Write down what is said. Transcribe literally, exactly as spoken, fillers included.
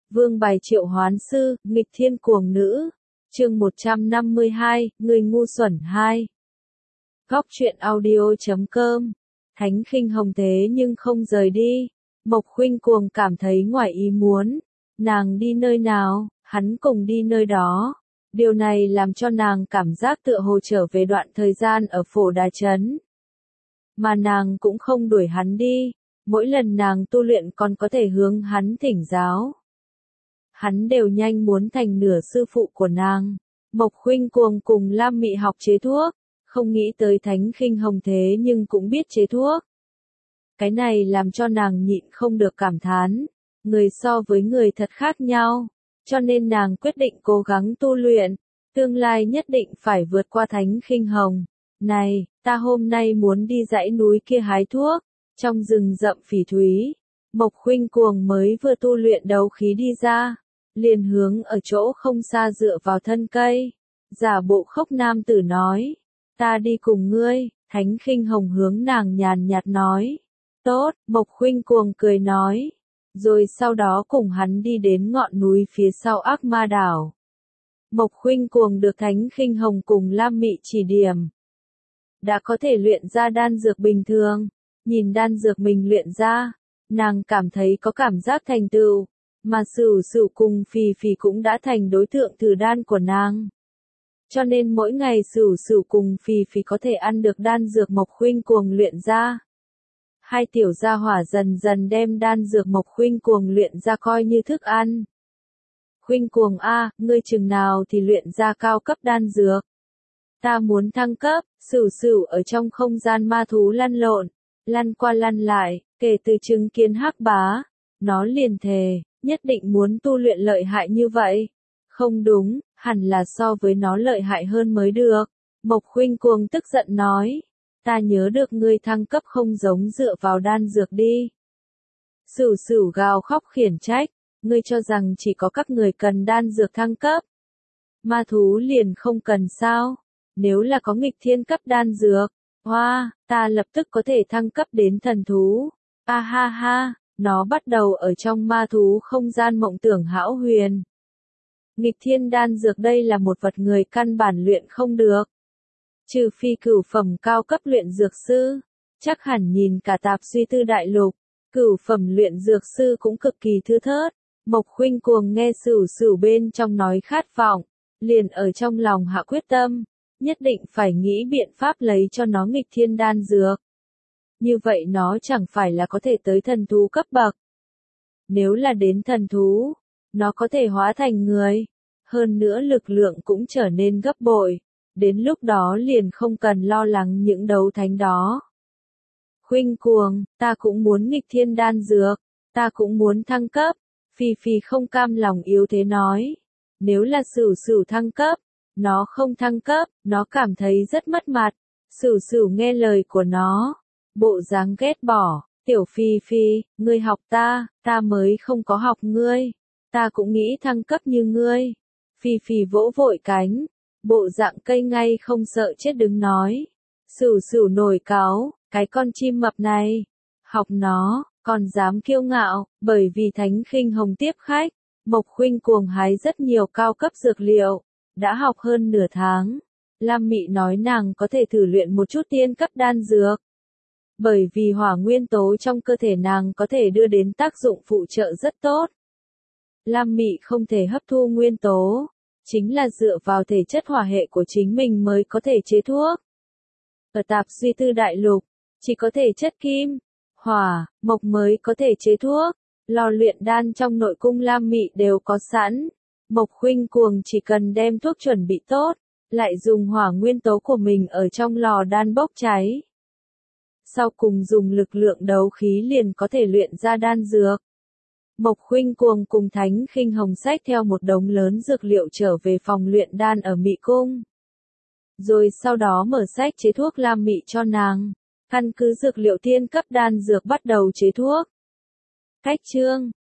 Vương bài triệu hoán sư, nghịch thiên cuồng nữ. Chương một trăm năm mươi hai, người ngu xuẩn hai. Góc truyện audio chấm com. Thánh Khinh Hồng thế nhưng không rời đi. Mộc Khuynh Cuồng cảm thấy ngoài ý muốn. Nàng đi nơi nào, hắn cùng đi nơi đó. Điều này làm cho nàng cảm giác tựa hồ trở về đoạn thời gian ở Phổ Đà Trấn. Mà nàng cũng không đuổi hắn đi. Mỗi lần nàng tu luyện còn có thể hướng hắn thỉnh giáo. Hắn đều nhanh muốn thành nửa sư phụ của nàng. Mộc Khuynh Cuồng cùng Lam Mị học chế thuốc, không nghĩ tới Thánh Khinh Hồng thế nhưng cũng biết chế thuốc. Cái này làm cho nàng nhịn không được cảm thán, người so với người thật khác nhau, cho nên nàng quyết định cố gắng tu luyện, tương lai nhất định phải vượt qua Thánh Khinh Hồng. Này, ta hôm nay muốn đi dãy núi kia hái thuốc, trong rừng rậm phỉ thúy. Mộc Khuynh Cuồng mới vừa tu luyện đấu khí đi ra, liền hướng ở chỗ không xa dựa vào thân cây, giả bộ khóc nam tử nói, ta đi cùng ngươi. Thánh Khinh Hồng hướng nàng nhàn nhạt nói, tốt. Mộc Khuynh Cuồng cười nói, rồi sau đó cùng hắn đi đến ngọn núi phía sau Ác Ma Đảo. Mộc Khuynh Cuồng được Thánh Khinh Hồng cùng Lam Mị chỉ điểm, đã có thể luyện ra đan dược bình thường. Nhìn đan dược mình luyện ra, nàng cảm thấy có cảm giác thành tựu, mà Sửu Sửu cùng Phì Phì cũng đã thành đối tượng thử đan của nàng. Cho nên mỗi ngày Sửu Sửu cùng Phì Phì có thể ăn được đan dược Mộc Khuynh Cuồng luyện ra. Hai tiểu gia hỏa dần dần đem đan dược Mộc Khuynh Cuồng luyện ra coi như thức ăn. Khuynh Cuồng a, ngươi chừng nào thì luyện ra cao cấp đan dược? Ta muốn thăng cấp. Sửu Sửu ở trong không gian ma thú lăn lộn, lăn qua lăn lại, kể từ chứng kiến Hắc Bá, nó liền thề, nhất định muốn tu luyện lợi hại như vậy. Không đúng, hẳn là so với nó lợi hại hơn mới được. Mộc Khuynh Cuồng tức giận nói, ta nhớ được ngươi thăng cấp không giống dựa vào đan dược đi. Sửu Sửu gào khóc khiển trách, ngươi cho rằng chỉ có các người cần đan dược thăng cấp, ma thú liền không cần sao? Nếu là có nghịch thiên cấp đan dược, hoa, ta lập tức có thể thăng cấp đến thần thú. A ha ha, nó bắt đầu ở trong ma thú không gian mộng tưởng hão huyền. Nghịch thiên đan dược đây là một vật người căn bản luyện không được. Trừ phi cửu phẩm cao cấp luyện dược sư, chắc hẳn nhìn cả tạp suy tư đại lục, cửu phẩm luyện dược sư cũng cực kỳ thưa thớt. Mộc Khuynh Cuồng nghe Sửu Sửu bên trong nói khát vọng, liền ở trong lòng hạ quyết tâm, nhất định phải nghĩ biện pháp lấy cho nó nghịch thiên đan dược. Như vậy nó chẳng phải là có thể tới thần thú cấp bậc. Nếu là đến thần thú, nó có thể hóa thành người, hơn nữa lực lượng cũng trở nên gấp bội, đến lúc đó liền không cần lo lắng những đấu thánh đó. Khuynh Cuồng, ta cũng muốn nghịch thiên đan dược, ta cũng muốn thăng cấp. Phì Phì không cam lòng yếu thế nói, nếu là Sửu Sửu thăng cấp, nó không thăng cấp, nó cảm thấy rất mất mặt. Sửu Sửu nghe lời của nó, bộ dáng ghét bỏ, tiểu Phì Phì, ngươi học ta, ta mới không có học ngươi, ta cũng nghĩ thăng cấp như ngươi. Phì Phì vỗ vội cánh, bộ dạng cây ngay không sợ chết đứng nói. Sửu Sửu nổi cáu, cái con chim mập này, học nó, còn dám kiêu ngạo, bởi vì Thánh Khinh Hồng tiếp khách, Mộc Khuynh Cuồng hái rất nhiều cao cấp dược liệu, đã học hơn nửa tháng. Lam Mị nói nàng có thể thử luyện một chút tiên cấp đan dược. Bởi vì hỏa nguyên tố trong cơ thể nàng có thể đưa đến tác dụng phụ trợ rất tốt. Lam Mị không thể hấp thu nguyên tố, chính là dựa vào thể chất hỏa hệ của chính mình mới có thể chế thuốc. Ở tạp suy tư đại lục, chỉ có thể chất kim, hỏa, mộc mới có thể chế thuốc. Lò luyện đan trong nội cung Lam Mị đều có sẵn. Mộc Khuynh Cuồng chỉ cần đem thuốc chuẩn bị tốt, lại dùng hỏa nguyên tố của mình ở trong lò đan bốc cháy. Sau cùng dùng lực lượng đấu khí liền có thể luyện ra đan dược. Mộc Khuynh Cuồng cùng Thánh Khinh Hồng xách theo một đống lớn dược liệu trở về phòng luyện đan ở Mị Cung. Rồi sau đó mở sách chế thuốc Lam Mị cho nàng, căn cứ dược liệu tiên cấp đan dược bắt đầu chế thuốc. Cách chương